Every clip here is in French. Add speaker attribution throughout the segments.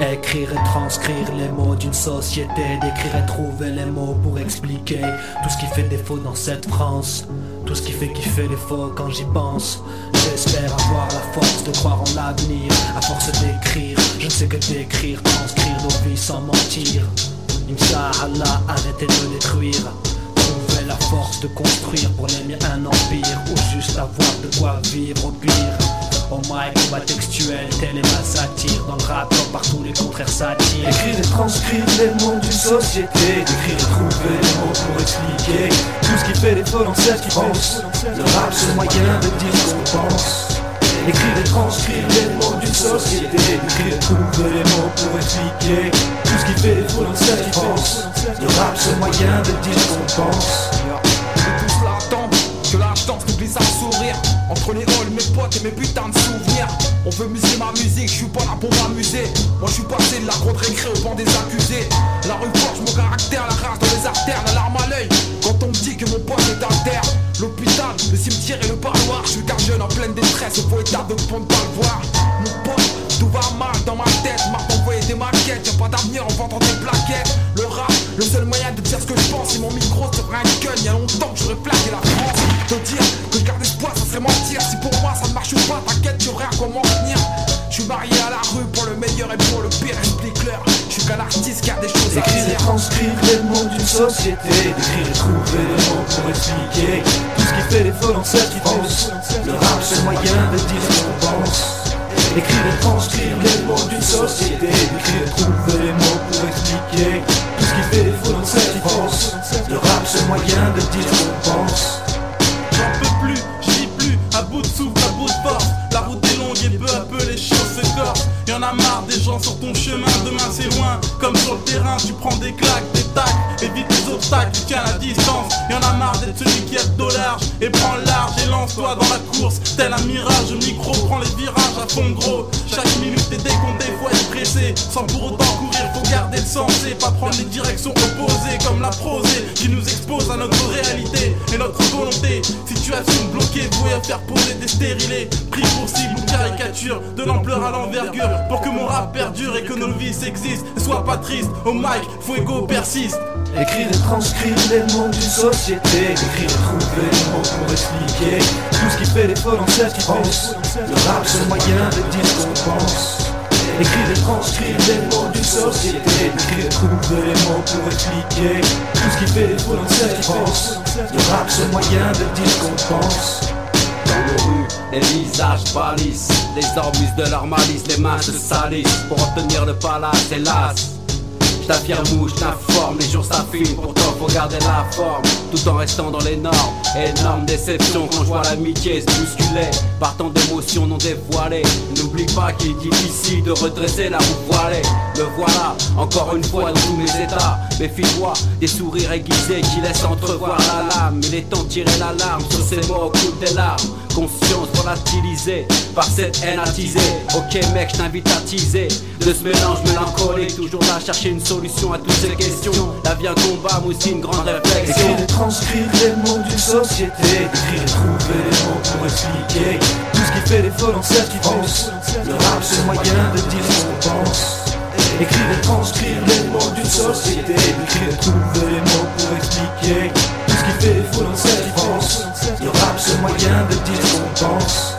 Speaker 1: Écrire et transcrire les mots d'une société, d'écrire et trouver les mots pour expliquer tout ce qui fait défaut dans cette France, tout ce qui fait kiffer les faux quand j'y pense. J'espère avoir la force de croire en l'avenir, à force d'écrire, je ne sais que d'écrire, transcrire nos vies sans mentir. Inch'Allah, arrêtez de détruire, trouver la force de construire pour les miens un empire, ou juste avoir de quoi vivre au pire. Au mic, combat textuel, tel est ma satire. Dans le rap, comme partout les contraires s'attirent. Écrire et transcrire les mots d'une société, d'écrire et trouver les mots pour expliquer tout ce qui fait les faux dans celle qui pense. Le rap c'est le moyen de dire ce qu'on pense. Écrire et transcrire les mots d'une société, d'écrire et trouver les mots pour expliquer tout ce qui fait les faux dans celle qui pense. Le rap c'est le moyen de dire ce qu'on pense.
Speaker 2: Tous l'attendent, que la danse nous glisse un sourire. Entre les halls, mes potes et mes putains de souvenirs. On veut muser ma musique, je suis pas là pour m'amuser. Moi je suis passé de la grande récré au banc des accusés. La rue forge mon caractère, la rage dans les artères, la larme à l'œil quand on me dit que mon pote est alter. L'hôpital, le cimetière et le parloir. Je suis qu'un jeune en pleine détresse, au faux état de pont de pas le voir. Mon pote, tout va mal dans ma tête. Marc envoyé des maquettes, y'a pas d'avenir en vendant des plaquettes. Le rap, le seul moyen de dire ce que je pense. Si mon micro serait un gun, y'a longtemps que j'aurais plaqué la France. Te dire que je garde espoir, ça serait mentir. Si pour moi ça ne marche pas, t'inquiète, tu aurais à comment tenir. Je suis marié à la rue pour le meilleur et pour le pire, explique-leur. Je suis qu'un artiste qui a des choses à dire.
Speaker 1: Écrire et transcrire les mots d'une société, d'écrire et trouver les mots pour expliquer tout ce qui fait les faux dans celle qui pense. Le rap c'est le moyen de dire ce qu'on pense. Écrire et transcrire les mots d'une société, d'écrire et trouver les mots pour expliquer tout ce qui fait les faux dans celle qui pense. Le rap c'est le moyen de dire ce qu'on pense.
Speaker 3: J'en peux plus, j'y vis plus, à bout de souffle, à bout de force. La route est longue et peu à peu les choses se corsent. Y'en a marre des gens sur ton chemin, demain c'est loin. Comme sur le terrain, tu prends des claques, des tacs, évite les obstacles, tu tiens la distance. Y'en a marre d'être celui qui a de dos large, et prends le large et lance-toi dans la course. Tel un mirage, le micro prend les virages à fond gros. Chaque minute est décomptée, faut être pressé. Sans pour autant courir, faut garder le sensé. Pas prendre les directions opposées comme la prosée qui nous expose à notre réalité et notre volonté. Situation bloquée, vouée à faire poser des stérilés. Pris pour cible ou caricature, de l'ampleur à l'envergure. Pour que mon rap perdure et que nos vies s'existent. Ne sois pas triste, au mic, Fuego persiste.
Speaker 1: Écrire et transcrire les mots d'une société, d'écrire et trouver les mots pour expliquer tout ce qui fait les faux dans celle qui pense. Le rap c'est le moyen de dire ce qu'on pense. Écrire et transcrire les mots d'une société, d'écrire et trouver les mots pour expliquer tout ce qui fait les faux dans celle qui pense. Le rap c'est le moyen de dire ce qu'on pense.
Speaker 4: Dans nos rues, les visages pâlissent, les hommes usent de leur malice, les mains se salissent pour obtenir le palace, hélas. Je t'affirme ou je t'informe, les jours s'affinent, pourtant faut garder la forme, tout en restant dans les normes. Énorme déception quand je vois l'amitié se bousculer par tant d'émotions non dévoilées. N'oublie pas qu'il est difficile de redresser la roue voilée. Le voilà, encore une fois dans tous mes états. Méfie-toi des sourires aiguisés qui laissent entrevoir la lame. Il est temps de tirer l'alarme, sur ces mots coulent des larmes. Conscience volatilisée par cette haine attisée. Ok mec, je t'invite à teaser de ce mélange mélancolique, toujours là chercher une solution à toutes ces questions. La vie un combat, mais aussi une grande réflexion.
Speaker 1: Écrire et transcrire les mots d'une société, d'écrire et trouver les mots pour expliquer tout ce qui fait les faux dans celle qui pense. Le rap c'est le moyen de dire ce qu'on pense. Écrire et transcrire les mots d'une société, d'écrire et trouver les mots pour expliquer tout ce qui fait les faux dans celle qui pense. Le rap c'est le moyen de dire ce qu'on pense.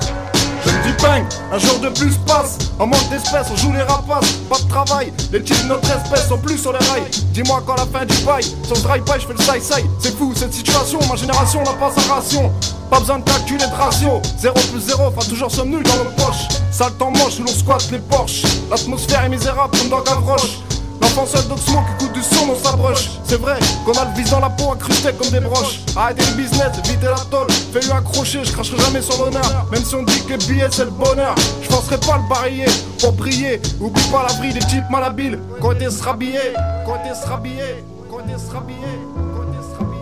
Speaker 3: Du bang, un jour de plus passe. En manque d'espèces, on joue les rapaces. Pas de travail, les types de notre espèce sont plus sur les rails. Dis-moi quand la fin du bail. Sur ce drive-by, je fais le side-side. C'est fou cette situation, ma génération n'a pas sa ration. Pas besoin de calculer de ratio. 0 plus 0, enfin toujours somme nulle dans nos poches. Sale temps moche où l'on squatte les Porsche. L'atmosphère est misérable comme dans Gavroche. L'enfant seul d'Oxmo qui coûte du son dans sa broche. C'est vrai qu'on a le vis dans la peau incrusté comme des broches. Arrêtez le business, évitez la tôle. Fais-lui accrocher, je cracherai jamais sur l'honneur. Même si on dit que les billets c'est le bonheur, je penserai pas le barayer pour briller. Oublie pas l'abri des types malhabiles quand été se rhabiller, quand été se rhabiller, quand été se rhabiller, quand été se rhabiller.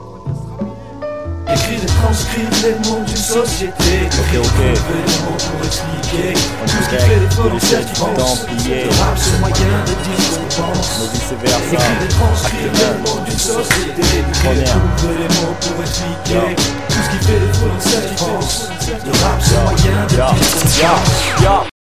Speaker 1: Écrire et transcrire les mots d'une société, d'écrire et trouver les mots pour expliquer tout ce qui fait les faux dans celle qui pense. Le rap c'est le moyen de dire ce qu'on pense. Écrire et transcrire les mots d'une société, d'écrire et trouver les mots pour expliquer tout ce qui fait les faux dans celle qui pense. Le rap c'est le moyen de dire ce qu'on pense.